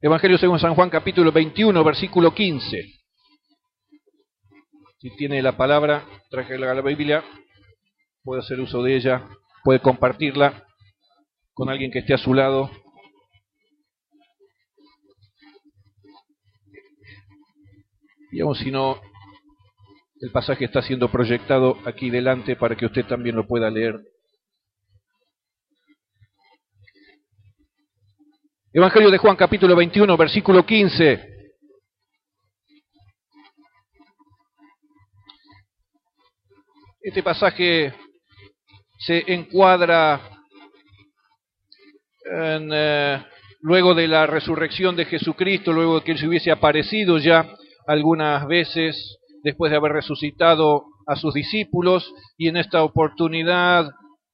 Evangelio según San Juan, capítulo 21, versículo 15. Si tiene la palabra, traje la Biblia, puede hacer uso de ella, puede compartirla con alguien que esté a su lado. Digamos, si no, el pasaje está siendo proyectado aquí delante para que usted también lo pueda leer. Evangelio de Juan, capítulo 21, versículo 15. Este pasaje se encuadra luego de la resurrección de Jesucristo, luego de que Él se hubiese aparecido ya algunas veces después de haber resucitado a sus discípulos, y en esta oportunidad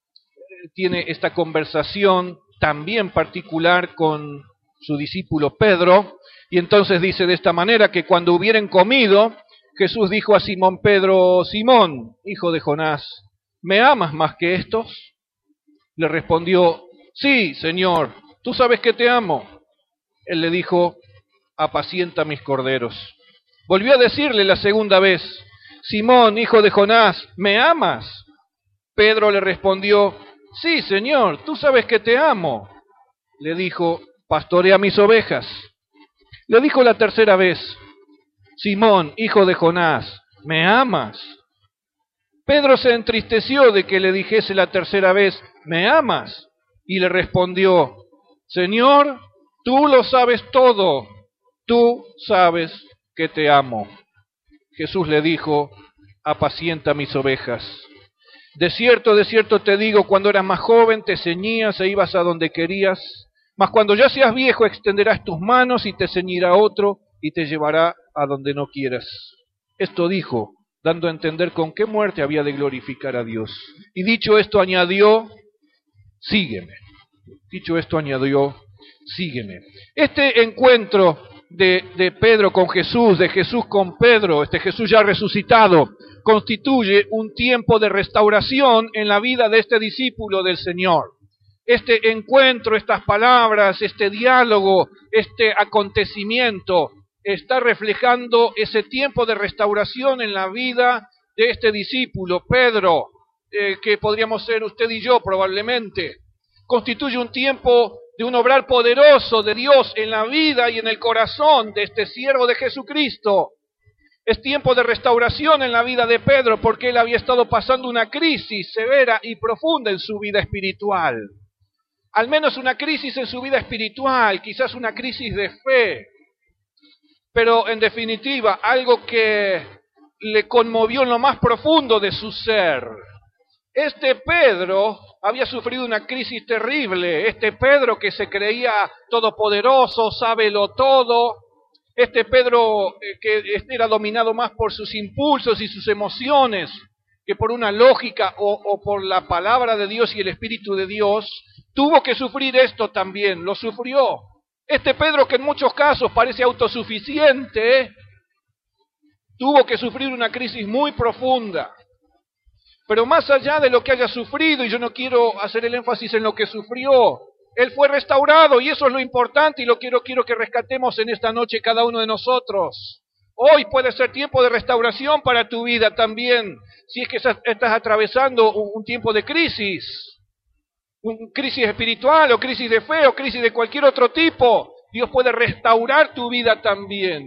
tiene esta conversación también particular con su discípulo Pedro, y entonces dice de esta manera que cuando hubieran comido, Jesús dijo a Simón Pedro: Simón, hijo de Jonás, ¿me amas más que estos? Le respondió: sí, Señor, tú sabes que te amo. Él le dijo: apacienta mis corderos. Volvió a decirle la segunda vez: Simón, hijo de Jonás, ¿me amas? Pedro le respondió: sí, Señor, tú sabes que te amo. Le dijo: pastorea mis ovejas. Le dijo la tercera vez: Simón, hijo de Jonás, ¿me amas? Pedro se entristeció de que le dijese la tercera vez: ¿me amas? Y le respondió: Señor, tú lo sabes todo, tú sabes que te amo. Jesús le dijo: apacienta mis ovejas. De cierto te digo, cuando eras más joven te ceñías e ibas a donde querías, mas cuando ya seas viejo extenderás tus manos y te ceñirá otro y te llevará a donde no quieras. Esto dijo, dando a entender con qué muerte había de glorificar a Dios. Y dicho esto añadió: sígueme. Dicho esto añadió: sígueme. Este encuentro de Pedro con Jesús, de Jesús con Pedro, Jesús ya resucitado, constituye un tiempo de restauración en la vida de este discípulo del Señor. Este encuentro, estas palabras, este diálogo, este acontecimiento está reflejando ese tiempo de restauración en la vida de este discípulo, Pedro, que podríamos ser usted y yo probablemente. Constituye un tiempo de un obrar poderoso de Dios en la vida y en el corazón de este siervo de Jesucristo. Es tiempo de restauración en la vida de Pedro porque él había estado pasando una crisis severa y profunda en su vida espiritual. Al menos una crisis en su vida espiritual, quizás una crisis de fe, pero en definitiva algo que le conmovió en lo más profundo de su ser. Este Pedro había sufrido una crisis terrible, este Pedro que se creía todopoderoso, sábelo todo, este Pedro que era dominado más por sus impulsos y sus emociones que por una lógica o por la palabra de Dios y el Espíritu de Dios, tuvo que sufrir esto también, lo sufrió. Este Pedro que en muchos casos parece autosuficiente, tuvo que sufrir una crisis muy profunda. Pero más allá de lo que haya sufrido, y yo no quiero hacer el énfasis en lo que sufrió, él fue restaurado y eso es lo importante y lo quiero que rescatemos en esta noche cada uno de nosotros. Hoy puede ser tiempo de restauración para tu vida también, si es que estás atravesando un tiempo de crisis, crisis espiritual o crisis de fe o crisis de cualquier otro tipo. Dios puede restaurar tu vida también.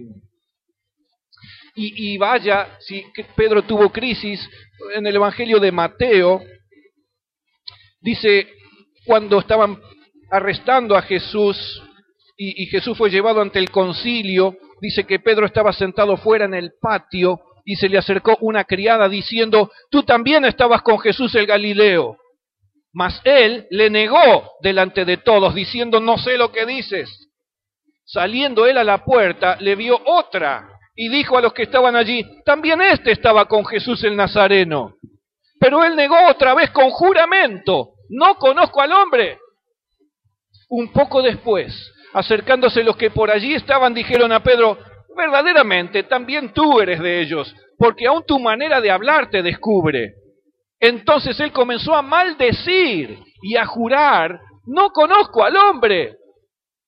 Y vaya, si Pedro tuvo crisis, en el Evangelio de Mateo, dice, cuando estaban arrestando a Jesús y Jesús fue llevado ante el concilio, dice que Pedro estaba sentado fuera en el patio y se le acercó una criada diciendo: tú también estabas con Jesús el Galileo. Mas él le negó delante de todos, diciendo: no sé lo que dices. Saliendo él a la puerta, le vio otra y dijo a los que estaban allí: también este estaba con Jesús el Nazareno. Pero él negó otra vez con juramento: no conozco al hombre. Un poco después, acercándose los que por allí estaban, dijeron a Pedro: verdaderamente también tú eres de ellos, porque aún tu manera de hablar te descubre. Entonces él comenzó a maldecir y a jurar: no conozco al hombre.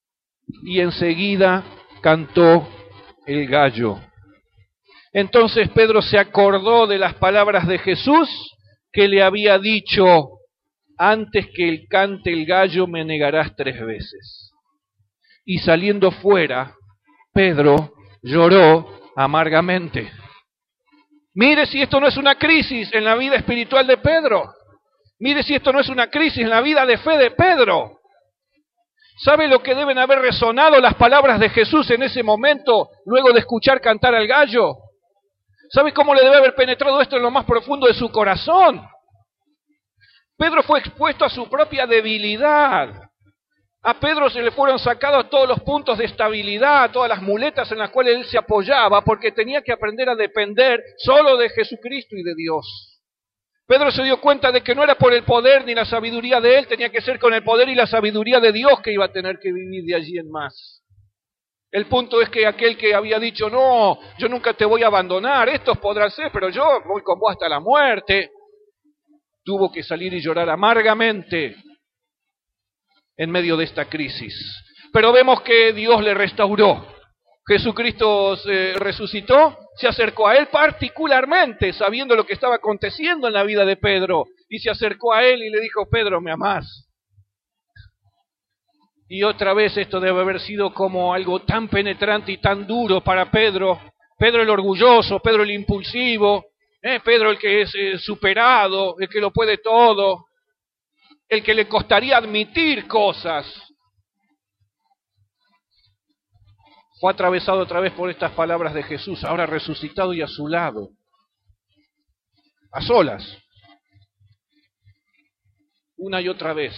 y enseguida cantó el gallo. Entonces Pedro se acordó de las palabras de Jesús que le había dicho: antes que cante el gallo me negarás 3 veces. Y saliendo fuera, Pedro lloró amargamente. Mire si esto no es una crisis en la vida espiritual de Pedro. Mire si esto no es una crisis en la vida de fe de Pedro. ¿Sabe lo que deben haber resonado las palabras de Jesús en ese momento, luego de escuchar cantar al gallo? ¿Sabe cómo le debe haber penetrado esto en lo más profundo de su corazón? Pedro fue expuesto a su propia debilidad. A Pedro se le fueron sacados todos los puntos de estabilidad, todas las muletas en las cuales él se apoyaba, porque tenía que aprender a depender solo de Jesucristo y de Dios. Pedro se dio cuenta de que no era por el poder ni la sabiduría de él, tenía que ser con el poder y la sabiduría de Dios que iba a tener que vivir de allí en más. El punto es que aquel que había dicho: no, yo nunca te voy a abandonar, estos podrán ser, pero yo voy con vos hasta la muerte, tuvo que salir y llorar amargamente en medio de esta crisis. Pero vemos que Dios le restauró. Jesucristo resucitó, se acercó a él particularmente, sabiendo lo que estaba aconteciendo en la vida de Pedro, y se acercó a él y le dijo: Pedro, ¿me amás? Y otra vez esto debe haber sido como algo tan penetrante y tan duro para Pedro. Pedro el orgulloso, Pedro el impulsivo, Pedro el que es superado, el que lo puede todo, el que le costaría admitir cosas. Fue atravesado otra vez por estas palabras de Jesús, ahora resucitado y a su lado, a solas, una y otra vez.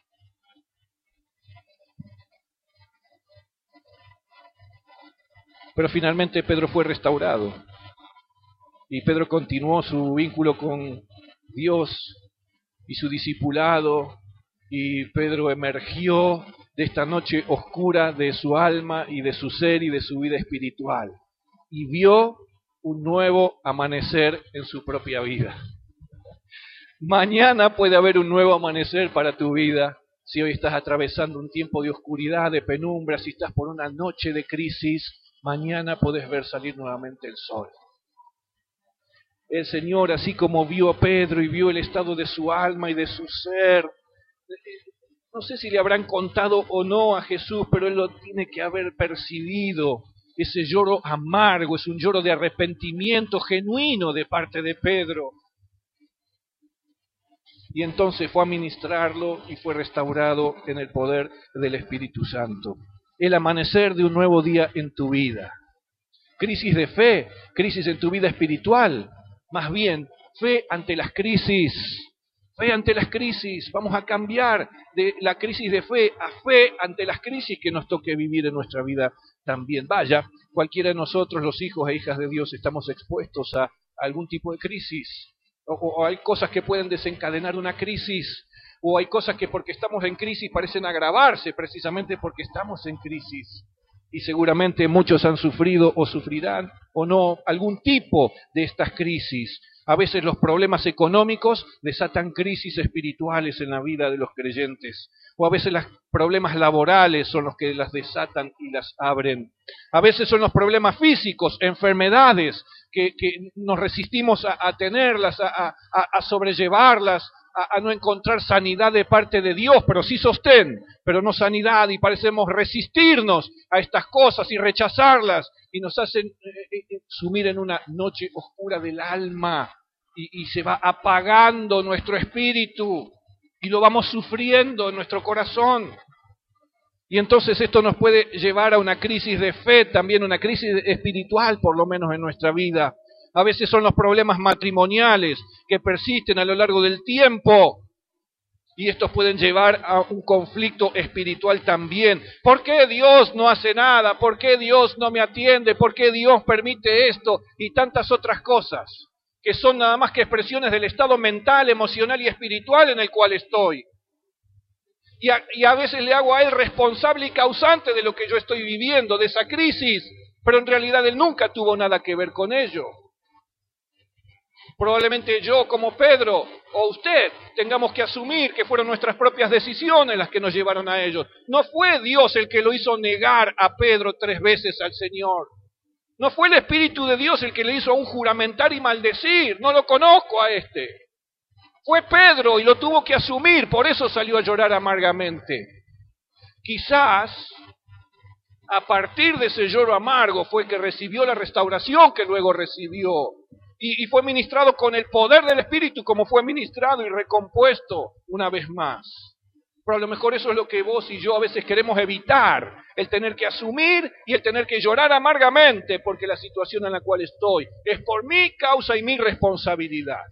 Pero finalmente Pedro fue restaurado y Pedro continuó su vínculo con Dios y su discipulado, y Pedro emergió de esta noche oscura de su alma y de su ser y de su vida espiritual y vio un nuevo amanecer en su propia vida. Mañana puede haber un nuevo amanecer para tu vida. Si hoy estás atravesando un tiempo de oscuridad, de penumbra, si estás por una noche de crisis, mañana podés ver salir nuevamente el sol. El Señor, así como vio a Pedro y vio el estado de su alma y de su ser, no sé si le habrán contado o no a Jesús, pero Él lo tiene que haber percibido. Ese lloro amargo es un lloro de arrepentimiento genuino de parte de Pedro. Y entonces fue a ministrarlo y fue restaurado en el poder del Espíritu Santo. El amanecer de un nuevo día en tu vida. Crisis de fe, crisis en tu vida espiritual. Más bien, fe ante las crisis. Fe ante las crisis. Vamos a cambiar de la crisis de fe a fe ante las crisis que nos toque vivir en nuestra vida también. Vaya, cualquiera de nosotros, los hijos e hijas de Dios, estamos expuestos a algún tipo de crisis. O hay cosas que pueden desencadenar una crisis, o hay cosas que porque estamos en crisis parecen agravarse precisamente porque estamos en crisis. Y seguramente muchos han sufrido o sufrirán o no algún tipo de estas crisis. A veces los problemas económicos desatan crisis espirituales en la vida de los creyentes. O a veces los problemas laborales son los que las desatan y las abren. A veces son los problemas físicos, enfermedades, que nos resistimos a tenerlas, a sobrellevarlas, a no encontrar sanidad de parte de Dios, pero sí sostén, pero no sanidad, y parecemos resistirnos a estas cosas y rechazarlas, y nos hacen sumir en una noche oscura del alma, y se va apagando nuestro espíritu, y lo vamos sufriendo en nuestro corazón. Y entonces esto nos puede llevar a una crisis de fe, también una crisis espiritual, por lo menos en nuestra vida. A veces son los problemas matrimoniales que persisten a lo largo del tiempo y estos pueden llevar a un conflicto espiritual también. ¿Por qué Dios no hace nada? ¿Por qué Dios no me atiende? ¿Por qué Dios permite esto? Y tantas otras cosas que son nada más que expresiones del estado mental, emocional y espiritual en el cual estoy. Y a veces le hago a Él responsable y causante de lo que yo estoy viviendo, de esa crisis, pero en realidad Él nunca tuvo nada que ver con ello. Probablemente yo, como Pedro, o usted, tengamos que asumir que fueron nuestras propias decisiones las que nos llevaron a ellos. No fue Dios el que lo hizo negar a Pedro 3 veces al Señor. No fue el Espíritu de Dios el que le hizo aún juramentar y maldecir. No lo conozco a este. Fue Pedro y lo tuvo que asumir, por eso salió a llorar amargamente. Quizás a partir de ese lloro amargo fue que recibió la restauración que luego recibió. Y fue ministrado con el poder del Espíritu como fue ministrado y recompuesto una vez más. Pero a lo mejor eso es lo que vos y yo a veces queremos evitar, el tener que asumir y el tener que llorar amargamente porque la situación en la cual estoy es por mi causa y mi responsabilidad.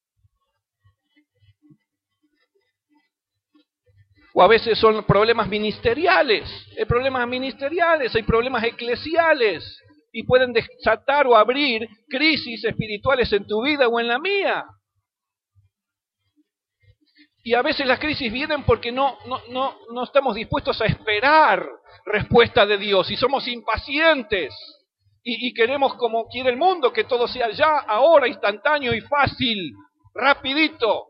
O a veces son problemas ministeriales, hay problemas eclesiales, y pueden desatar o abrir crisis espirituales en tu vida o en la mía. Y a veces las crisis vienen porque no estamos dispuestos a esperar respuesta de Dios, y somos impacientes, y queremos, como quiere el mundo, que todo sea ya, ahora, instantáneo y fácil, rapidito.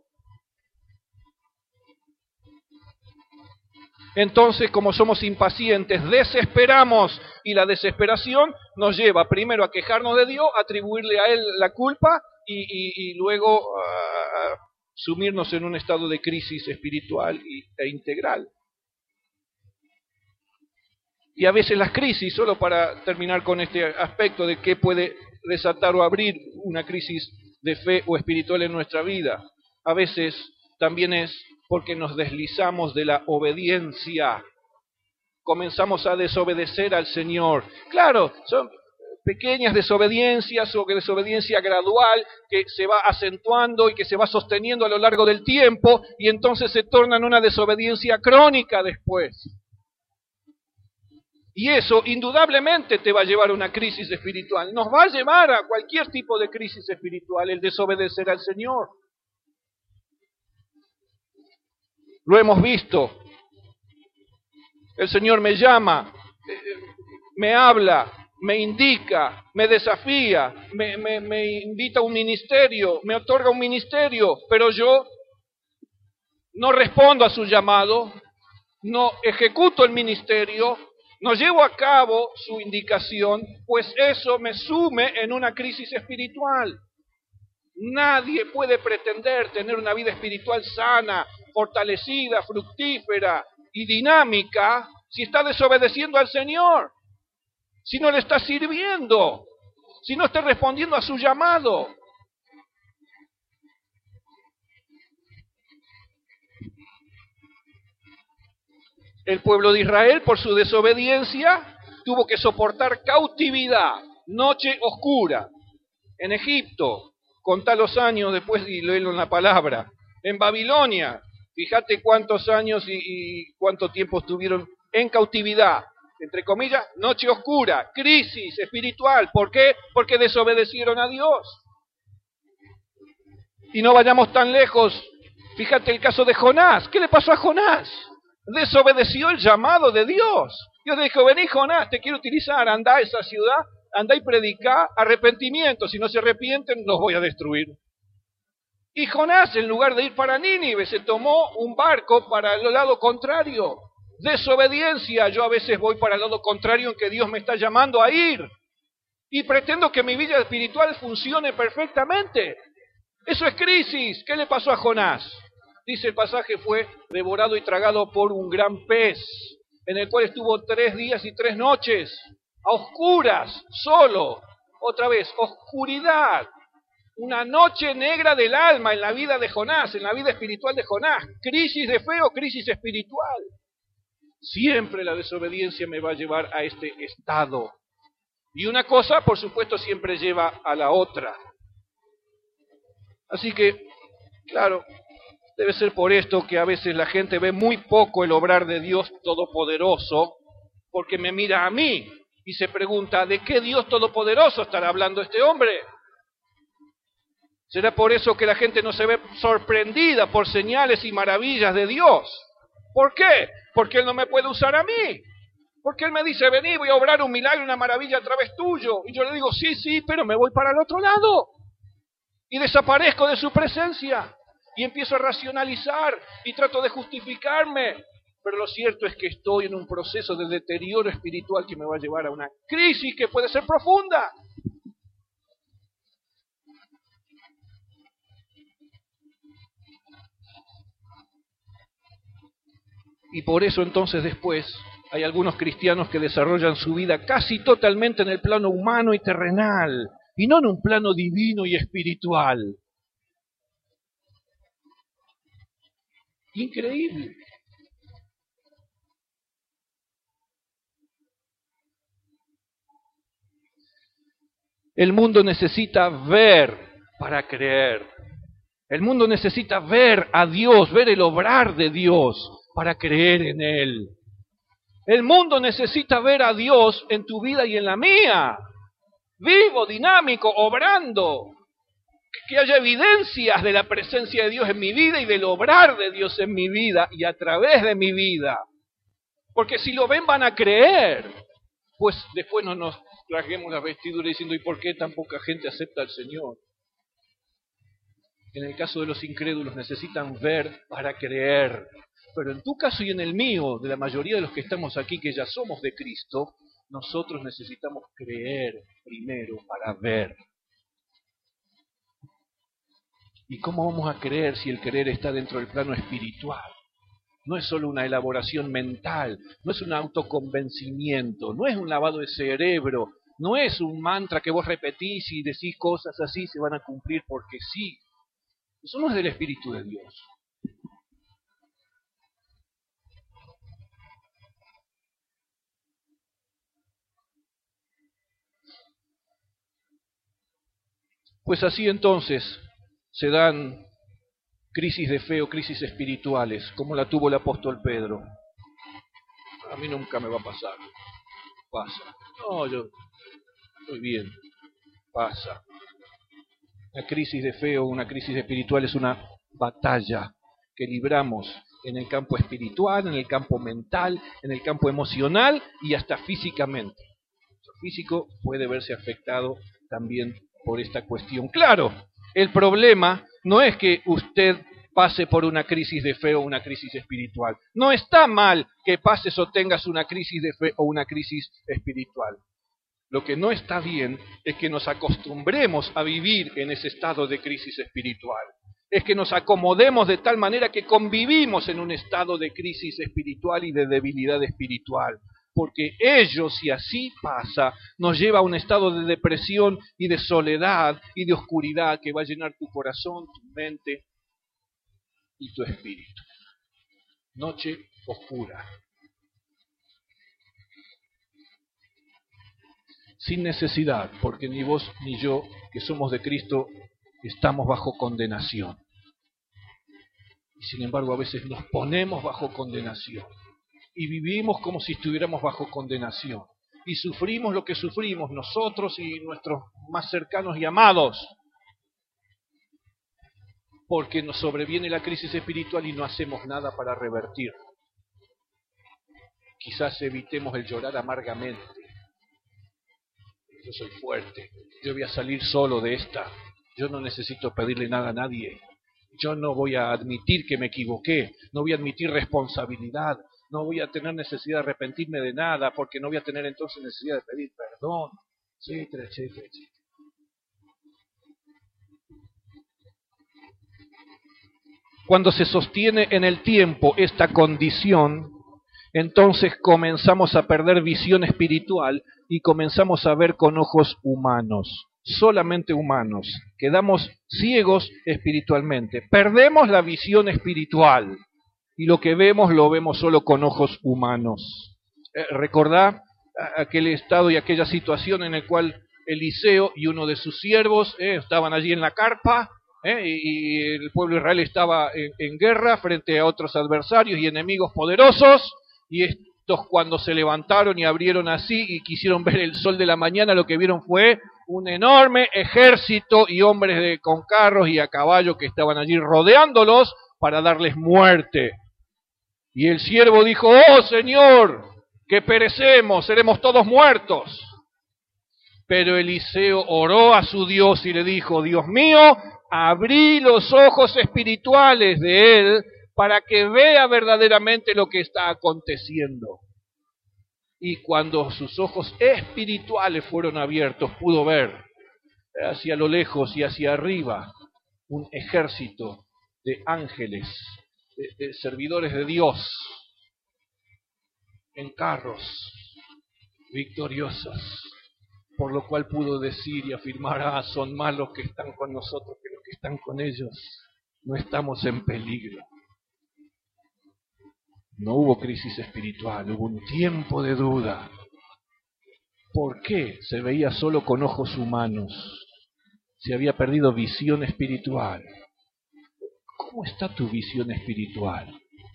Entonces, como somos impacientes, desesperamos, y la desesperación nos lleva primero a quejarnos de Dios, a atribuirle a Él la culpa y luego a sumirnos en un estado de crisis espiritual e integral. Y a veces las crisis, solo para terminar con este aspecto de qué puede desatar o abrir una crisis de fe o espiritual en nuestra vida, a veces también es porque nos deslizamos de la obediencia. Comenzamos a desobedecer al Señor. Claro, son pequeñas desobediencias o desobediencia gradual que se va acentuando y que se va sosteniendo a lo largo del tiempo, y entonces se torna en una desobediencia crónica después. Y eso indudablemente te va a llevar a una crisis espiritual. Nos va a llevar a cualquier tipo de crisis espiritual el desobedecer al Señor. Lo hemos visto. El Señor me llama, me habla, me indica, me desafía, me invita a un ministerio, me otorga un ministerio, pero yo no respondo a su llamado, no ejecuto el ministerio, no llevo a cabo su indicación, pues eso me sume en una crisis espiritual. Nadie puede pretender tener una vida espiritual sana, fortalecida, fructífera y dinámica si está desobedeciendo al Señor, si no le está sirviendo, si no está respondiendo a su llamado. El pueblo de Israel, por su desobediencia, tuvo que soportar cautividad, noche oscura, en Egipto. Contá los años después y léelo en la palabra. En Babilonia, fíjate cuántos años y cuánto tiempo estuvieron en cautividad. Entre comillas, noche oscura, crisis espiritual. ¿Por qué? Porque desobedecieron a Dios. Y no vayamos tan lejos. Fíjate el caso de Jonás. ¿Qué le pasó a Jonás? Desobedeció el llamado de Dios. Dios le dijo, vení Jonás, te quiero utilizar, andá a esa ciudad, andá y predicá arrepentimiento, si no se arrepienten los voy a destruir. Y Jonás, en lugar de ir para Nínive, se tomó un barco para el lado contrario. Desobediencia, yo a veces voy para el lado contrario en que Dios me está llamando a ir. Y pretendo que mi vida espiritual funcione perfectamente. Eso es crisis. ¿Qué le pasó a Jonás? Dice el pasaje, fue devorado y tragado por un gran pez, en el cual estuvo 3 días y 3 noches, a oscuras, solo, otra vez, oscuridad, una noche negra del alma en la vida de Jonás, en la vida espiritual de Jonás, crisis de fe o crisis espiritual. Siempre la desobediencia me va a llevar a este estado. Y una cosa, por supuesto, siempre lleva a la otra. Así que, claro, debe ser por esto que a veces la gente ve muy poco el obrar de Dios Todopoderoso, porque me mira a mí y se pregunta, ¿de qué Dios Todopoderoso estará hablando este hombre? ¿Será por eso que la gente no se ve sorprendida por señales y maravillas de Dios? ¿Por qué? Porque Él no me puede usar a mí. Porque Él me dice, vení, voy a obrar un milagro, una maravilla a través tuyo. Y yo le digo, sí, pero me voy para el otro lado. y desaparezco de su presencia y empiezo a racionalizar y trato de justificarme. Pero lo cierto es que estoy en un proceso de deterioro espiritual que me va a llevar a una crisis que puede ser profunda. Y por eso entonces después hay algunos cristianos que desarrollan su vida casi totalmente en el plano humano y terrenal, y no en un plano divino y espiritual. Increíble. El mundo necesita ver para creer. El mundo necesita ver a Dios, ver el obrar de Dios para creer en Él. El mundo necesita ver a Dios en tu vida y en la mía, vivo, dinámico, obrando. Que haya evidencias de la presencia de Dios en mi vida y del obrar de Dios en mi vida y a través de mi vida. Porque si lo ven van a creer. Pues después no nos rasguemos las vestiduras diciendo ¿y por qué tan poca gente acepta al Señor? En el caso de los incrédulos necesitan ver para creer. Pero en tu caso y en el mío, de la mayoría de los que estamos aquí, que ya somos de Cristo, nosotros necesitamos creer primero para ver. ¿Y cómo vamos a creer si el creer está dentro del plano espiritual? No es solo una elaboración mental, no es un autoconvencimiento, no es un lavado de cerebro, no es un mantra que vos repetís y decís cosas así se van a cumplir porque sí. Eso no es del Espíritu de Dios. Pues así entonces se dan crisis de fe o crisis espirituales, como la tuvo el apóstol Pedro. A mí nunca me va a pasar. Pasa. No, yo estoy bien. Pasa. Una crisis de fe o una crisis espiritual es una batalla que libramos en el campo espiritual, en el campo mental, en el campo emocional y hasta físicamente. El físico puede verse afectado también por esta cuestión. Claro, el problema no es que usted pase por una crisis de fe o una crisis espiritual. No está mal que pases o tengas una crisis de fe o una crisis espiritual. Lo que no está bien es que nos acostumbremos a vivir en ese estado de crisis espiritual. Es que nos acomodemos de tal manera que convivimos en un estado de crisis espiritual y de debilidad espiritual. Porque ello, si así pasa, nos lleva a un estado de depresión y de soledad y de oscuridad que va a llenar tu corazón, tu mente y tu espíritu. Noche oscura. Sin necesidad, porque ni vos ni yo, que somos de Cristo, estamos bajo condenación. Y sin embargo a veces nos ponemos bajo condenación y vivimos como si estuviéramos bajo condenación y sufrimos lo que sufrimos nosotros y nuestros más cercanos y amados, porque nos sobreviene la crisis espiritual y no hacemos nada para revertir. Quizás evitemos el llorar amargamente. Yo soy fuerte, yo voy a salir solo de esta, yo no necesito pedirle nada a nadie, yo no voy a admitir que me equivoqué, no voy a admitir responsabilidad, no voy a tener necesidad de arrepentirme de nada, porque no voy a tener entonces necesidad de pedir perdón, etcétera, etcétera, etcétera. Cuando se sostiene en el tiempo esta condición, entonces comenzamos a perder visión espiritual y comenzamos a ver con ojos humanos, solamente humanos. Quedamos ciegos espiritualmente, perdemos la visión espiritual y lo que vemos lo vemos solo con ojos humanos. Recordá aquel estado y aquella situación en el cual Eliseo y uno de sus siervos estaban allí en la carpa, y el pueblo de Israel estaba en guerra frente a otros adversarios y enemigos poderosos, y estos cuando se levantaron y abrieron así y quisieron ver el sol de la mañana, lo que vieron fue un enorme ejército y hombres con carros y a caballo que estaban allí rodeándolos para darles muerte. Y el siervo dijo: ¡Oh Señor, que perecemos, seremos todos muertos! Pero Eliseo oró a su Dios y le dijo: Dios mío, abrí los ojos espirituales de él para que vea verdaderamente lo que está aconteciendo. Y cuando sus ojos espirituales fueron abiertos, pudo ver hacia lo lejos y hacia arriba un ejército de ángeles, de servidores de Dios, en carros, victoriosos, por lo cual pudo decir y afirmar, son más los que están con nosotros que los que están con ellos, no estamos en peligro. No hubo crisis espiritual, hubo un tiempo de duda. ¿Por qué se veía solo con ojos humanos? Se había perdido visión espiritual. ¿Cómo está tu visión espiritual?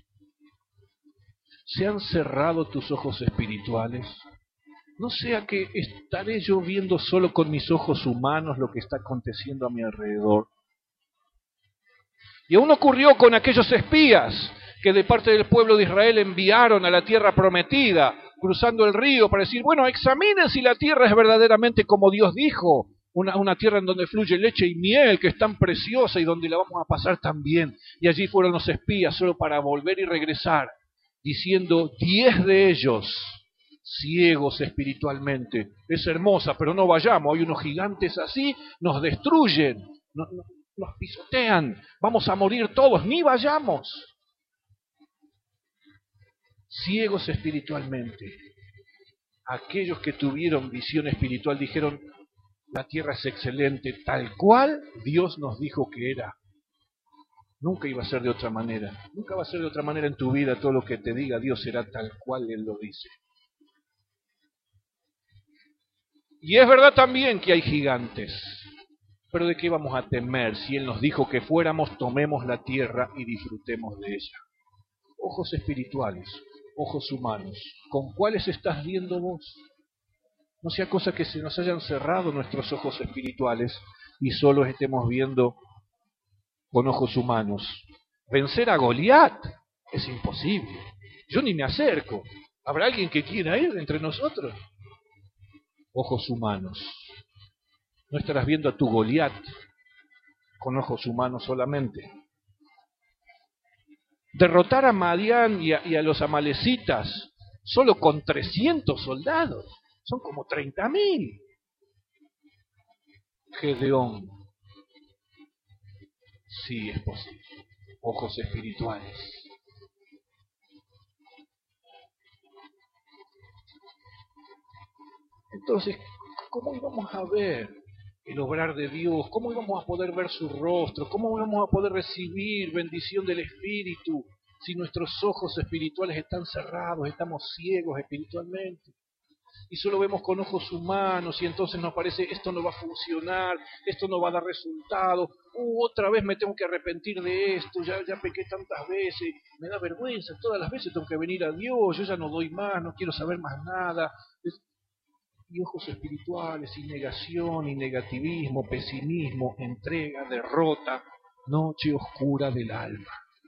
¿Se han cerrado tus ojos espirituales? No sea que estaré yo viendo solo con mis ojos humanos lo que está aconteciendo a mi alrededor. Y aún ocurrió con aquellos espías que de parte del pueblo de Israel enviaron a la tierra prometida, cruzando el río para decir, bueno, examinen si la tierra es verdaderamente como Dios dijo, una tierra en donde fluye leche y miel, que es tan preciosa y donde la vamos a pasar tan bien. Y allí fueron los espías solo para volver y regresar, diciendo 10 de ellos, ciegos espiritualmente, es hermosa, pero no vayamos, hay unos gigantes así, nos destruyen, nos pisotean, vamos a morir todos, ni vayamos. Ciegos espiritualmente. Aquellos que tuvieron visión espiritual dijeron, la tierra es excelente, tal cual Dios nos dijo que era. Nunca iba a ser de otra manera. Nunca va a ser de otra manera en tu vida. Todo lo que te diga Dios será tal cual Él lo dice. Y es verdad también que hay gigantes. Pero ¿de qué vamos a temer si Él nos dijo que fuéramos, tomemos la tierra y disfrutemos de ella? Ojos espirituales, ojos humanos. ¿Con cuáles estás viendo vos? No sea cosa que se nos hayan cerrado nuestros ojos espirituales y solo estemos viendo con ojos humanos. Vencer a Goliat es imposible. Yo ni me acerco. ¿Habrá alguien que quiera ir entre nosotros? Ojos humanos. No estarás viendo a tu Goliat con ojos humanos solamente. Derrotar a Madián y a los amalecitas solo con 300 soldados. Son como 30.000. Gedeón. Sí, es posible. Ojos espirituales. Entonces, ¿cómo íbamos a ver el obrar de Dios? ¿Cómo íbamos a poder ver su rostro? ¿Cómo íbamos a poder recibir bendición del Espíritu si nuestros ojos espirituales están cerrados, estamos ciegos espiritualmente? Y solo vemos con ojos humanos y entonces nos parece esto no va a funcionar, esto no va a dar resultado, otra vez me tengo que arrepentir de esto, ya pequé tantas veces, me da vergüenza, todas las veces tengo que venir a Dios, yo ya no doy más, no quiero saber más nada. Y ojos espirituales, y negación, y negativismo, pesimismo, entrega, derrota, noche oscura del alma.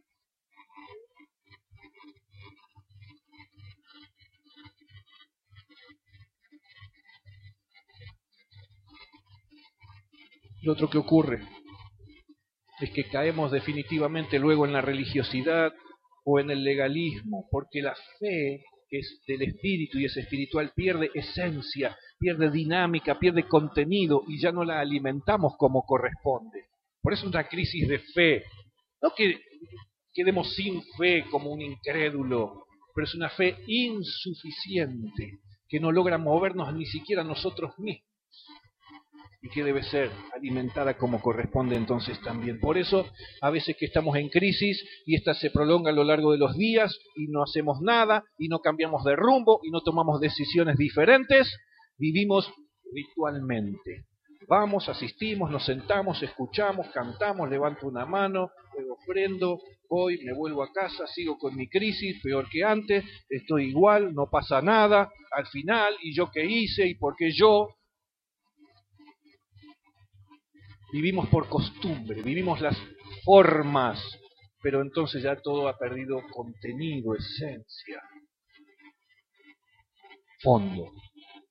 Lo otro que ocurre es que caemos definitivamente luego en la religiosidad o en el legalismo, porque la fe que es del espíritu y es espiritual pierde esencia, pierde dinámica, pierde contenido y ya no la alimentamos como corresponde. Por eso es una crisis de fe. No que quedemos sin fe como un incrédulo, pero es una fe insuficiente que no logra movernos ni siquiera nosotros mismos y que debe ser alimentada como corresponde entonces también. Por eso, a veces que estamos en crisis y esta se prolonga a lo largo de los días y no hacemos nada y no cambiamos de rumbo y no tomamos decisiones diferentes, vivimos ritualmente. Vamos, asistimos, nos sentamos, escuchamos, cantamos, levanto una mano, luego ofrendo, voy, me vuelvo a casa, sigo con mi crisis, peor que antes, estoy igual, no pasa nada, al final, ¿y yo qué hice? ¿Y por qué yo? Vivimos por costumbre, vivimos las formas, pero entonces ya todo ha perdido contenido, esencia. Fondo.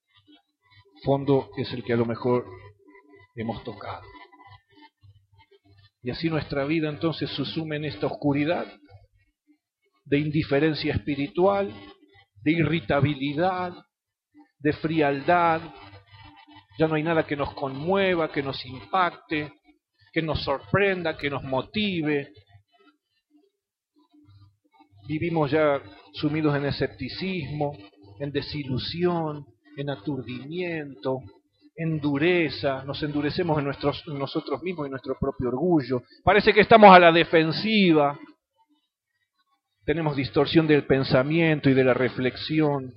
Fondo es el que a lo mejor hemos tocado. Y así nuestra vida entonces se sume en esta oscuridad de indiferencia espiritual, de irritabilidad, de frialdad. Ya no hay nada que nos conmueva, que nos impacte, que nos sorprenda, que nos motive. Vivimos ya sumidos en escepticismo, en desilusión, en aturdimiento, en dureza. Nos endurecemos en nosotros mismos y nuestro propio orgullo. Parece que estamos a la defensiva. Tenemos distorsión del pensamiento y de la reflexión.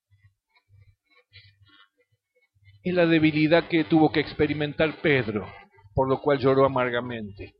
Es la debilidad que tuvo que experimentar Pedro, por lo cual lloró amargamente.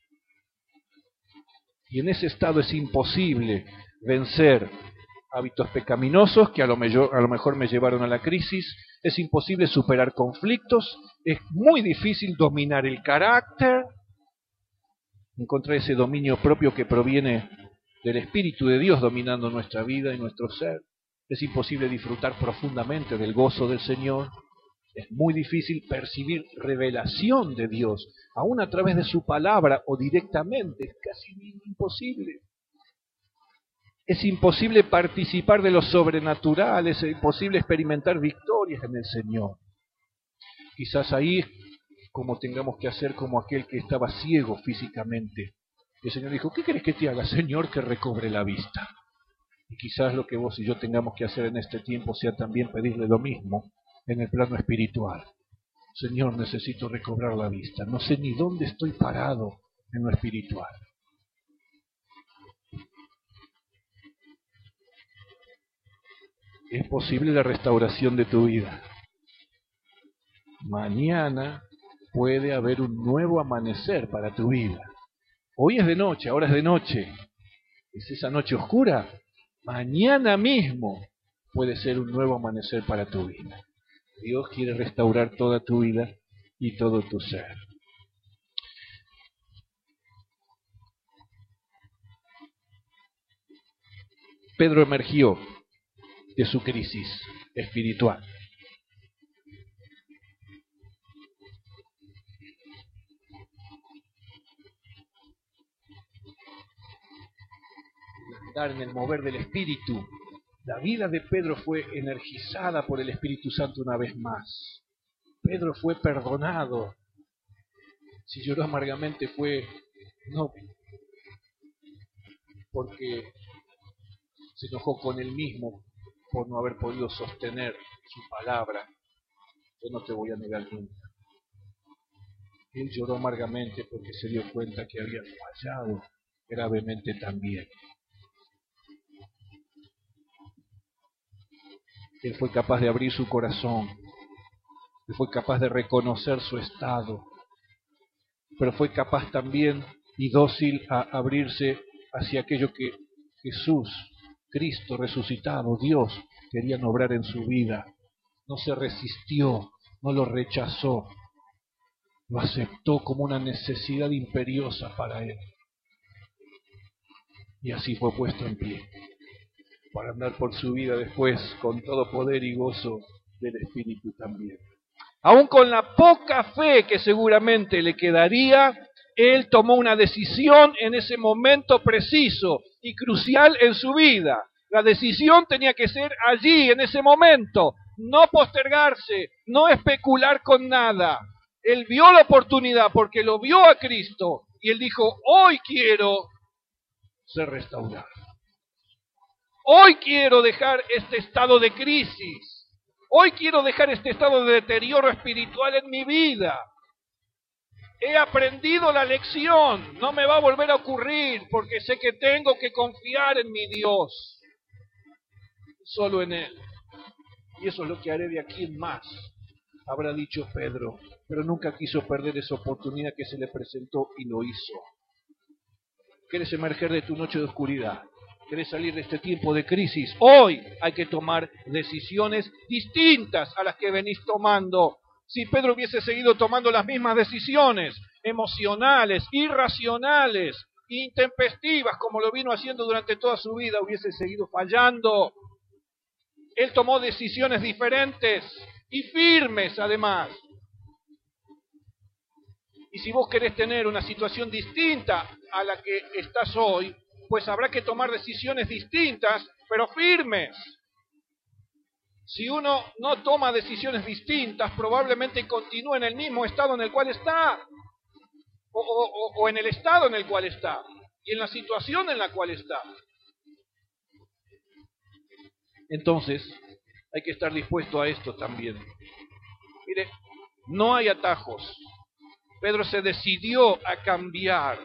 Y en ese estado es imposible vencer hábitos pecaminosos que a lo mejor me llevaron a la crisis. Es imposible superar conflictos. Es muy difícil dominar el carácter, encontrar ese dominio propio que proviene del Espíritu de Dios dominando nuestra vida y nuestro ser. Es imposible disfrutar profundamente del gozo del Señor. Es muy difícil percibir revelación de Dios, aún a través de su palabra o directamente. Es casi imposible. Es imposible participar de lo sobrenatural, es imposible experimentar victorias en el Señor. Quizás ahí como tengamos que hacer como aquel que estaba ciego físicamente. El Señor dijo, ¿qué querés que te haga, Señor? Que recobre la vista. Y quizás lo que vos y yo tengamos que hacer en este tiempo sea también pedirle lo mismo en el plano espiritual. Señor, necesito recobrar la vista. No sé ni dónde estoy parado en lo espiritual. Es posible la restauración de tu vida. Mañana puede haber un nuevo amanecer para tu vida. Hoy es de noche, ahora es de noche. ¿Es esa noche oscura? Mañana mismo puede ser un nuevo amanecer para tu vida. Dios quiere restaurar toda tu vida y todo tu ser. Pedro emergió de su crisis espiritual. Andar en el mover del Espíritu. La vida de Pedro fue energizada por el Espíritu Santo una vez más. Pedro fue perdonado. Si lloró amargamente fue no porque se enojó con él mismo por no haber podido sostener su palabra. Yo no te voy a negar nunca. Él lloró amargamente porque se dio cuenta que había fallado gravemente también. Él fue capaz de abrir su corazón. Él fue capaz de reconocer su estado. Pero fue capaz también y dócil a abrirse hacia aquello que Jesús, Cristo resucitado, Dios, querían obrar en su vida. No se resistió, no lo rechazó, lo aceptó como una necesidad imperiosa para él. Y así fue puesto en pie, para andar por su vida después con todo poder y gozo del Espíritu también. Aún con la poca fe que seguramente le quedaría, él tomó una decisión en ese momento preciso y crucial en su vida. La decisión tenía que ser allí, en ese momento, no postergarse, no especular con nada. Él vio la oportunidad porque lo vio a Cristo y él dijo, hoy quiero ser restaurado. Hoy quiero dejar este estado de crisis. Hoy quiero dejar este estado de deterioro espiritual en mi vida. He aprendido la lección, no me va a volver a ocurrir porque sé que tengo que confiar en mi Dios, solo en Él. Y eso es lo que haré de aquí en más, habrá dicho Pedro, pero nunca quiso perder esa oportunidad que se le presentó y lo hizo. ¿Quieres emerger de tu noche de oscuridad? ¿Querés salir de este tiempo de crisis? Hoy hay que tomar decisiones distintas a las que venís tomando. Si Pedro hubiese seguido tomando las mismas decisiones, emocionales, irracionales, intempestivas, como lo vino haciendo durante toda su vida, hubiese seguido fallando. Él tomó decisiones diferentes y firmes además. Y si vos querés tener una situación distinta a la que estás hoy, pues habrá que tomar decisiones distintas, pero firmes. Si uno no toma decisiones distintas, probablemente continúe en el mismo estado en el cual está, o en el estado en el cual está, y en la situación en la cual está. Entonces, hay que estar dispuesto a esto también. Mire, no hay atajos. Pedro se decidió a cambiar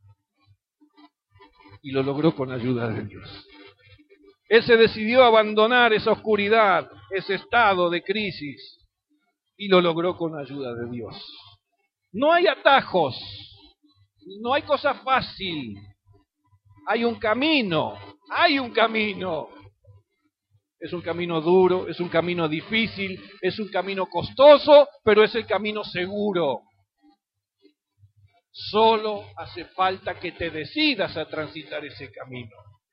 y lo logró con ayuda de Dios. Él se decidió a abandonar esa oscuridad, ese estado de crisis, y lo logró con ayuda de Dios. No hay atajos, no hay cosa fácil. Hay un camino. Es un camino duro, es un camino difícil, es un camino costoso, pero es el camino seguro. Solo hace falta que te decidas a transitar ese camino.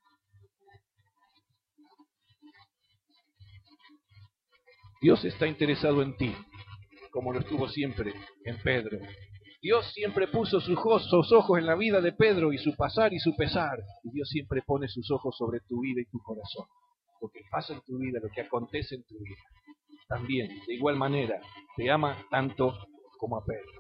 Dios está interesado en ti, como lo estuvo siempre en Pedro. Dios siempre puso sus ojos en la vida de Pedro y su pasar y su pesar. Y Dios siempre pone sus ojos sobre tu vida y tu corazón. Lo que pasa en tu vida, lo que acontece en tu vida. También, de igual manera, te ama tanto como a Pedro.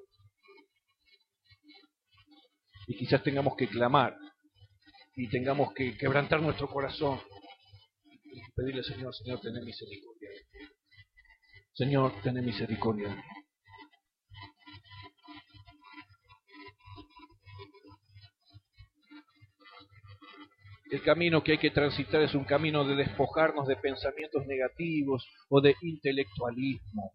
Y quizás tengamos que clamar y tengamos que quebrantar nuestro corazón y pedirle al Señor, Señor, ten misericordia. Señor, ten misericordia. El camino que hay que transitar es un camino de despojarnos de pensamientos negativos o de intelectualismo.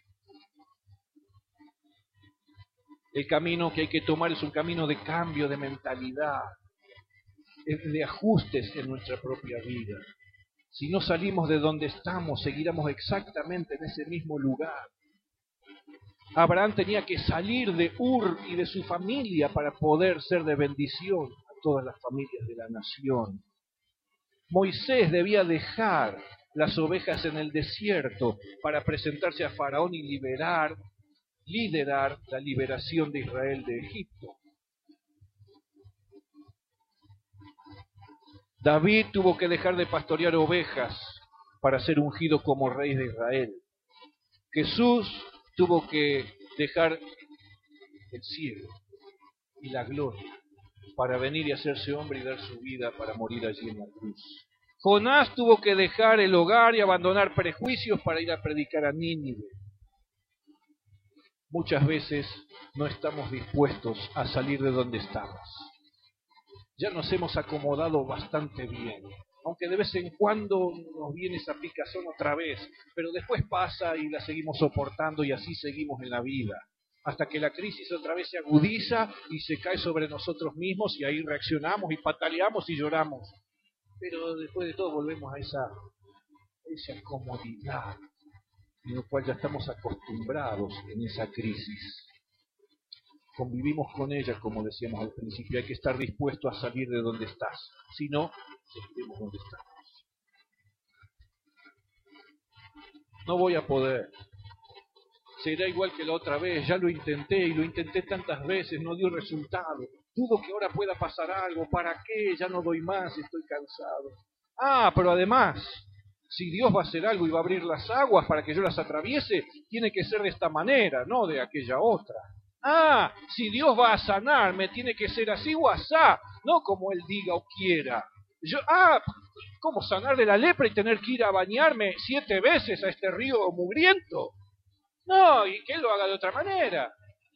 El camino que hay que tomar es un camino de cambio de mentalidad, de ajustes en nuestra propia vida. Si no salimos de donde estamos, seguiremos exactamente en ese mismo lugar. Abraham tenía que salir de Ur y de su familia para poder ser de bendición a todas las familias de la nación. Moisés debía dejar las ovejas en el desierto para presentarse a Faraón y liderar la liberación de Israel de Egipto. David tuvo que dejar de pastorear ovejas para ser ungido como rey de Israel. Jesús tuvo que dejar el cielo y la gloria para venir y hacerse hombre y dar su vida para morir allí en la cruz. Jonás tuvo que dejar el hogar y abandonar prejuicios para ir a predicar a Nínive. Muchas veces no estamos dispuestos a salir de donde estamos. Ya nos hemos acomodado bastante bien, aunque de vez en cuando nos viene esa picazón otra vez, pero después pasa y la seguimos soportando y así seguimos en la vida, hasta que la crisis otra vez se agudiza y se cae sobre nosotros mismos y ahí reaccionamos y pataleamos y lloramos. Pero después de todo volvemos a esa comodidad, en la cual ya estamos acostumbrados en esa crisis. Convivimos con ella, como decíamos al principio. Hay que estar dispuesto a salir de donde estás. Si no, seguiremos donde estamos. No voy a poder. Será igual que la otra vez. Ya lo intenté y lo intenté tantas veces. No dio resultado. Dudo que ahora pueda pasar algo. ¿Para qué? Ya no doy más. Estoy cansado. Pero además, si Dios va a hacer algo y va a abrir las aguas para que yo las atraviese, tiene que ser de esta manera, no de aquella otra. Si Dios va a sanarme, tiene que ser así o asá, no como Él diga o quiera. ¿Cómo sanar de la lepra y tener que ir a bañarme 7 veces a este río mugriento? No, y que Él lo haga de otra manera.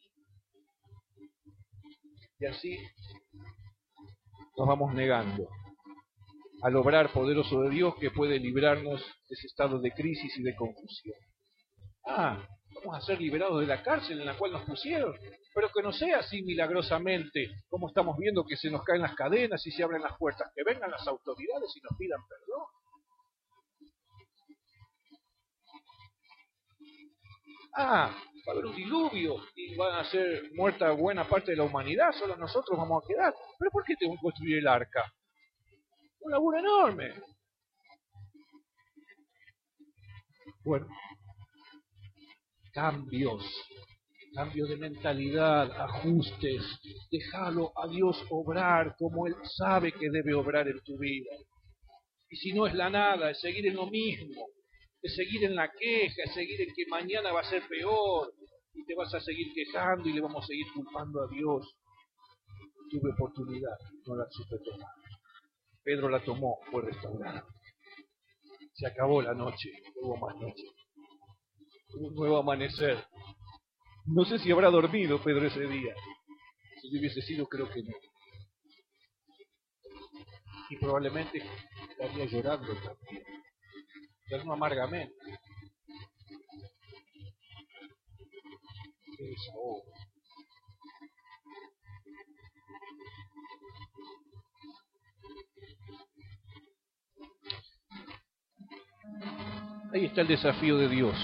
Y así nos vamos negando al obrar poderoso de Dios que puede librarnos de ese estado de crisis y de confusión. Vamos a ser liberados de la cárcel en la cual nos pusieron, pero que no sea así milagrosamente, como estamos viendo que se nos caen las cadenas y se abren las puertas, que vengan las autoridades y nos pidan perdón. Va a haber un diluvio y van a ser muerta buena parte de la humanidad, solo nosotros vamos a quedar. ¿Pero por qué tengo que construir el arca? Un laburo enorme. Bueno, cambios Cambio de mentalidad, ajustes, déjalo a Dios obrar como Él sabe que debe obrar en tu vida. Y si no es la nada, es seguir en lo mismo, es seguir en la queja, es seguir en que mañana va a ser peor, y te vas a seguir quejando y le vamos a seguir culpando a Dios. Tuve oportunidad, no la supe tomar. Pedro la tomó, fue restaurado. Se acabó la noche, no hubo más noche. Hubo un nuevo amanecer. No sé si habrá dormido Pedro ese día. Si yo hubiese sido, creo que no. Y probablemente estaría llorando también. Ya no amargamente. Qué desahogo. Ahí está el desafío de Dios,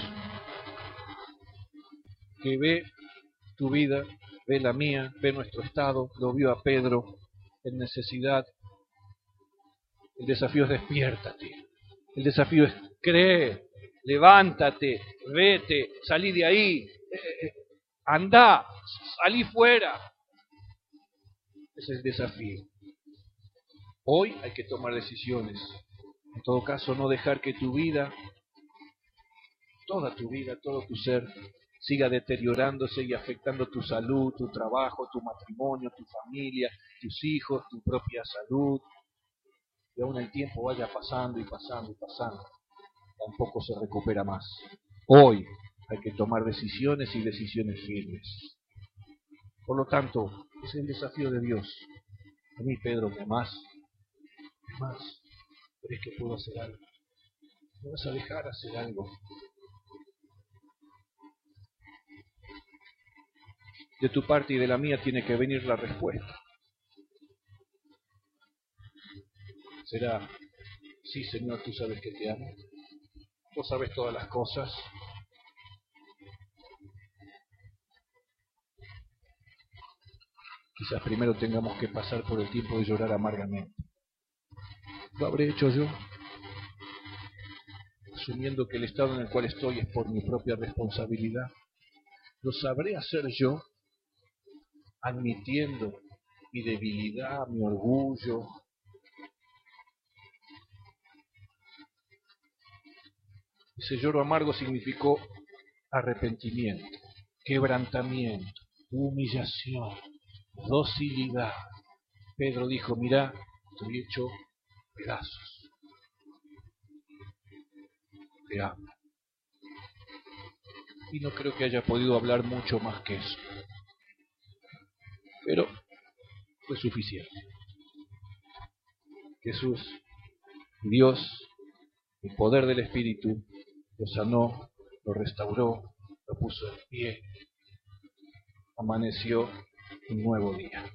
que ve tu vida, ve la mía, ve nuestro estado, lo vio a Pedro en necesidad. El desafío es despiértate. El desafío es cree, levántate, vete, salí de ahí, andá, salí fuera. Ese es el desafío. Hoy hay que tomar decisiones. En todo caso, no dejar que tu vida, toda tu vida, todo tu ser, siga deteriorándose y afectando tu salud, tu trabajo, tu matrimonio, tu familia, tus hijos, tu propia salud. Y aún el tiempo vaya pasando y pasando y pasando, tampoco se recupera más. Hoy hay que tomar decisiones y decisiones firmes. Por lo tanto, ese es el desafío de Dios. A mí, Pedro, ¿me amás? ¿Me amás? ¿Crees que puedo hacer algo? ¿Me vas a dejar hacer algo? De tu parte y de la mía tiene que venir la respuesta. Será, sí, Señor, tú sabes que te amo. Vos sabes todas las cosas. Quizás primero tengamos que pasar por el tiempo de llorar amargamente. ¿Lo habré hecho yo? Asumiendo que el estado en el cual estoy es por mi propia responsabilidad. ¿Lo sabré hacer yo? Admitiendo mi debilidad, mi orgullo. Ese lloro amargo significó arrepentimiento, quebrantamiento, humillación, docilidad. Pedro dijo, mirá, estoy hecho pedazos. Te amo. Y no creo que haya podido hablar mucho más que eso. Pero fue suficiente. Jesús, Dios, el poder del Espíritu, lo sanó, lo restauró, lo puso en pie. Amaneció un nuevo día.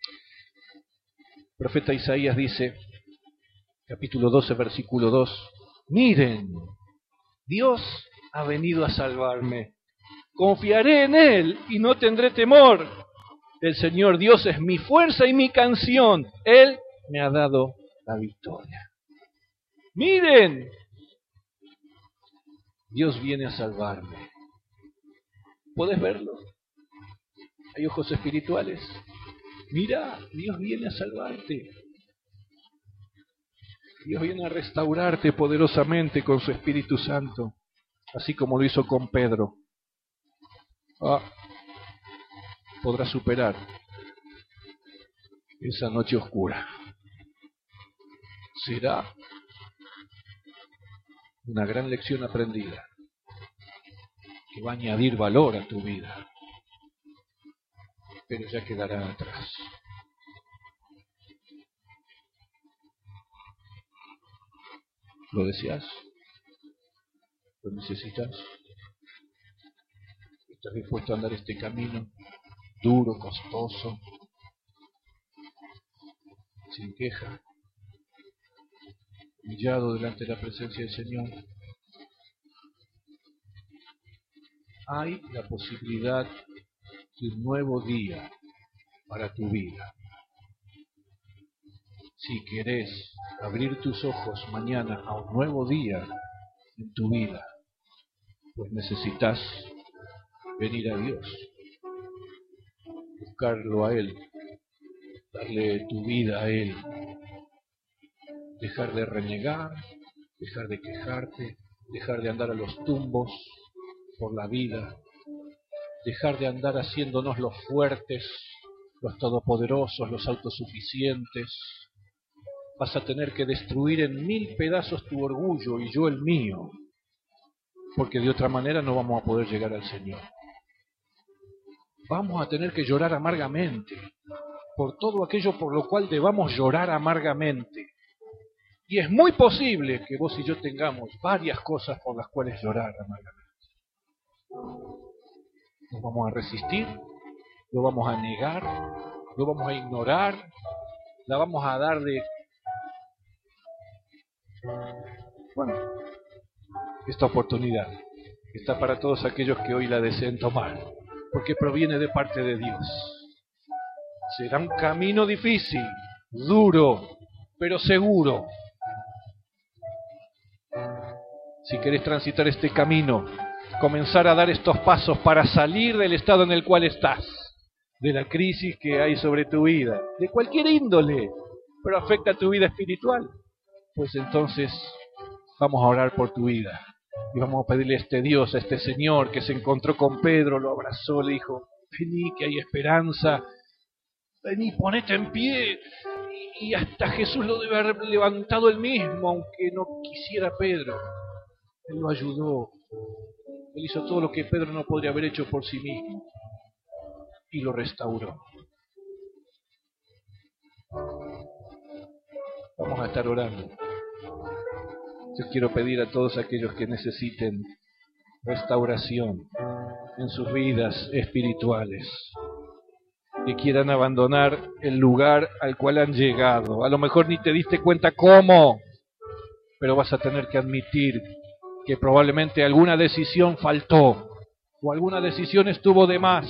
El profeta Isaías dice, capítulo 12, versículo 2, miren, Dios ha venido a salvarme. Confiaré en Él y no tendré temor. El Señor Dios es mi fuerza y mi canción. Él me ha dado la victoria. Miren, Dios viene a salvarme. ¿Puedes verlo? Hay ojos espirituales. Mira, Dios viene a salvarte. Dios viene a restaurarte poderosamente con su Espíritu Santo, así como lo hizo con Pedro. Podrás superar esa noche oscura. Será una gran lección aprendida que va a añadir valor a tu vida, pero ya quedará atrás. ¿Lo deseas? ¿Lo necesitas? ¿Estás dispuesto a andar este camino duro, costoso, sin queja, humillado delante de la presencia del Señor? Hay la posibilidad de un nuevo día para tu vida. Si querés abrir tus ojos mañana a un nuevo día en tu vida, pues necesitas venir a Dios. buscarlo a Él, darle tu vida a Él, dejar de renegar, dejar de quejarte, dejar de andar a los tumbos por la vida, dejar de andar haciéndonos los fuertes, los todopoderosos, los autosuficientes. Vas a tener que destruir en 1000 pedazos tu orgullo y yo el mío, porque de otra manera no vamos a poder llegar al Señor. Vamos a tener que llorar amargamente por todo aquello por lo cual debamos llorar amargamente. Y es muy posible que vos y yo tengamos varias cosas por las cuales llorar amargamente. Nos vamos a resistir, lo vamos a negar, lo vamos a ignorar, la vamos a dar de... Bueno, esta oportunidad está para todos aquellos que hoy la deseen tomar, porque proviene de parte de Dios. Será un camino difícil, duro, pero seguro. Si querés transitar este camino, comenzar a dar estos pasos para salir del estado en el cual estás, de la crisis que hay sobre tu vida, de cualquier índole, pero afecta a tu vida espiritual, pues entonces vamos a orar por tu vida. Y vamos a pedirle a este Dios, a este Señor que se encontró con Pedro, lo abrazó, le dijo, vení que hay esperanza, vení, ponete en pie. Y hasta Jesús lo debe haber levantado él mismo, aunque no quisiera Pedro. Él lo ayudó. Él hizo todo lo que Pedro no podría haber hecho por sí mismo. Y lo restauró. Vamos a estar orando. Yo quiero pedir a todos aquellos que necesiten restauración en sus vidas espirituales, que quieran abandonar el lugar al cual han llegado. A lo mejor ni te diste cuenta cómo, pero vas a tener que admitir que probablemente alguna decisión faltó o alguna decisión estuvo de más.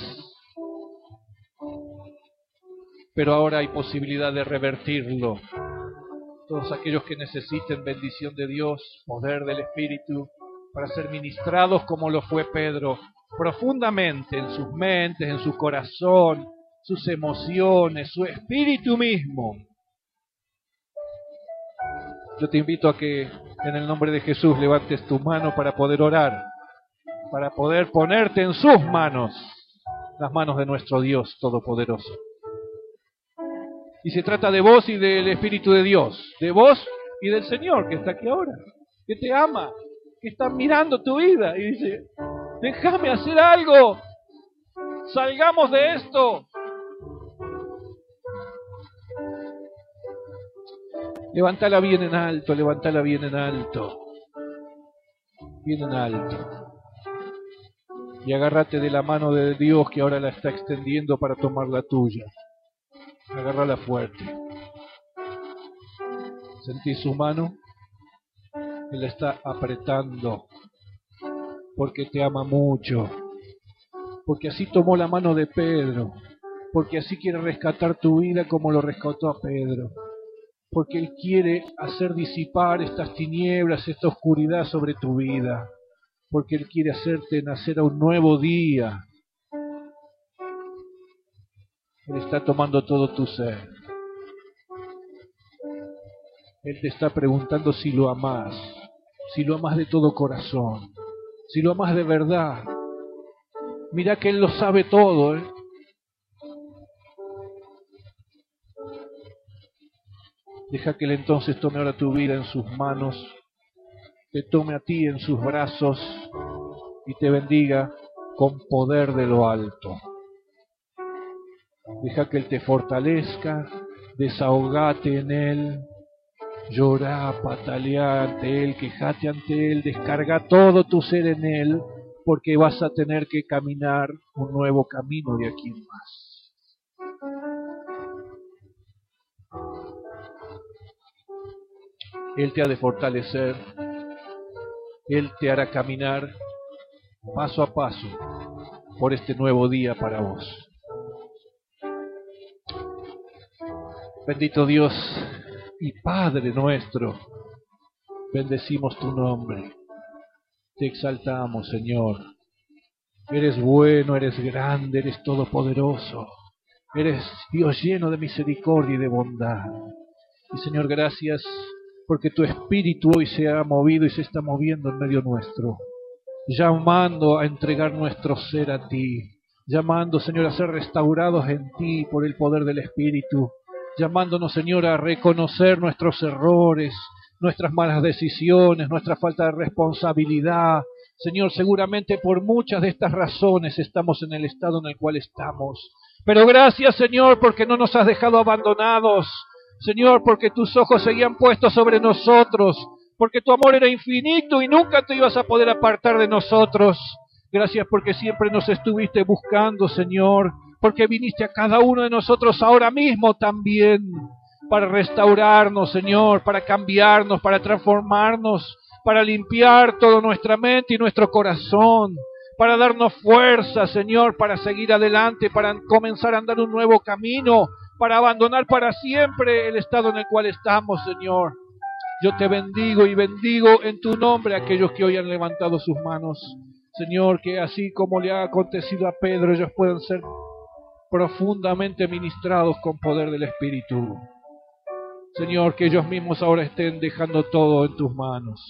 Pero ahora hay posibilidad de revertirlo. Todos aquellos que necesiten bendición de Dios, poder del Espíritu, para ser ministrados como lo fue Pedro, profundamente en sus mentes, en su corazón, sus emociones, su espíritu mismo. Yo te invito a que en el nombre de Jesús levantes tu mano para poder orar, para poder ponerte en sus manos, las manos de nuestro Dios Todopoderoso. Y se trata de vos y del Espíritu de Dios, de vos y del Señor que está aquí ahora, que te ama, que está mirando tu vida y dice, déjame hacer algo, salgamos de esto. Levántala bien en alto, levántala bien en alto, bien en alto. Y agárrate de la mano de Dios que ahora la está extendiendo para tomar la tuya. Agárrala fuerte. ¿Sentís su mano? Él la está apretando porque te ama mucho, porque así tomó la mano de Pedro, porque así quiere rescatar tu vida como lo rescató a Pedro, porque Él quiere hacer disipar estas tinieblas, esta oscuridad sobre tu vida, porque Él quiere hacerte nacer a un nuevo día. Él está tomando todo tu ser. Él te está preguntando si lo amás de todo corazón, si lo amás de verdad. Mira que Él lo sabe todo, ¿eh? Deja que Él entonces tome ahora tu vida en sus manos, te tome a ti en sus brazos y te bendiga con poder de lo alto. Deja que Él te fortalezca, desahogate en Él, llorá, pataleá ante Él, quejate ante Él, descarga todo tu ser en Él, porque vas a tener que caminar un nuevo camino de aquí en más. Él te ha de fortalecer, Él te hará caminar paso a paso por este nuevo día para vos. Bendito Dios y Padre nuestro, bendecimos tu nombre, te exaltamos, Señor. Eres bueno, eres grande, eres todopoderoso. Eres Dios lleno de misericordia y de bondad. Y Señor, gracias porque tu Espíritu hoy se ha movido y se está moviendo en medio nuestro, llamando a entregar nuestro ser a ti, llamando, Señor, a ser restaurados en ti por el poder del Espíritu, llamándonos, Señor, a reconocer nuestros errores, nuestras malas decisiones, nuestra falta de responsabilidad. Señor, seguramente por muchas de estas razones estamos en el estado en el cual estamos. Pero gracias, Señor, porque no nos has dejado abandonados. Señor, porque tus ojos seguían puestos sobre nosotros, porque tu amor era infinito y nunca te ibas a poder apartar de nosotros. Gracias porque siempre nos estuviste buscando, Señor, porque viniste a cada uno de nosotros ahora mismo también, para restaurarnos, Señor, para cambiarnos, para transformarnos, para limpiar toda nuestra mente y nuestro corazón, para darnos fuerza, Señor, para seguir adelante, para comenzar a andar un nuevo camino, para abandonar para siempre el estado en el cual estamos, Señor. Yo te bendigo y bendigo en tu nombre a aquellos que hoy han levantado sus manos. Señor, que así como le ha acontecido a Pedro, ellos puedan ser profundamente ministrados con poder del Espíritu. Señor, que ellos mismos ahora estén dejando todo en tus manos.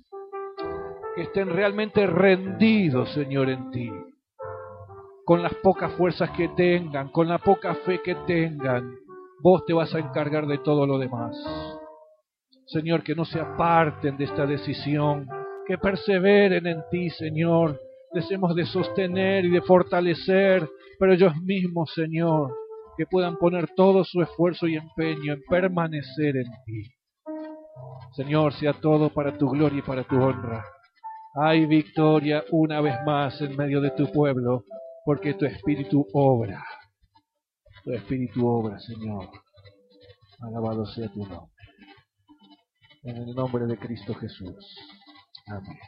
Que estén realmente rendidos, Señor, en ti. Con las pocas fuerzas que tengan, con la poca fe que tengan, vos te vas a encargar de todo lo demás. Señor, que no se aparten de esta decisión, que perseveren en ti, Señor. Les hemos de sostener y de fortalecer, pero ellos mismos, Señor, que puedan poner todo su esfuerzo y empeño en permanecer en ti. Señor, sea todo para tu gloria y para tu honra. Hay victoria una vez más en medio de tu pueblo, porque tu Espíritu obra. Tu Espíritu obra, Señor. Alabado sea tu nombre. En el nombre de Cristo Jesús. Amén.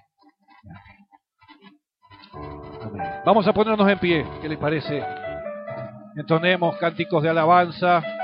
Amén. Vamos a ponernos en pie. ¿Qué les parece? Entonemos cánticos de alabanza.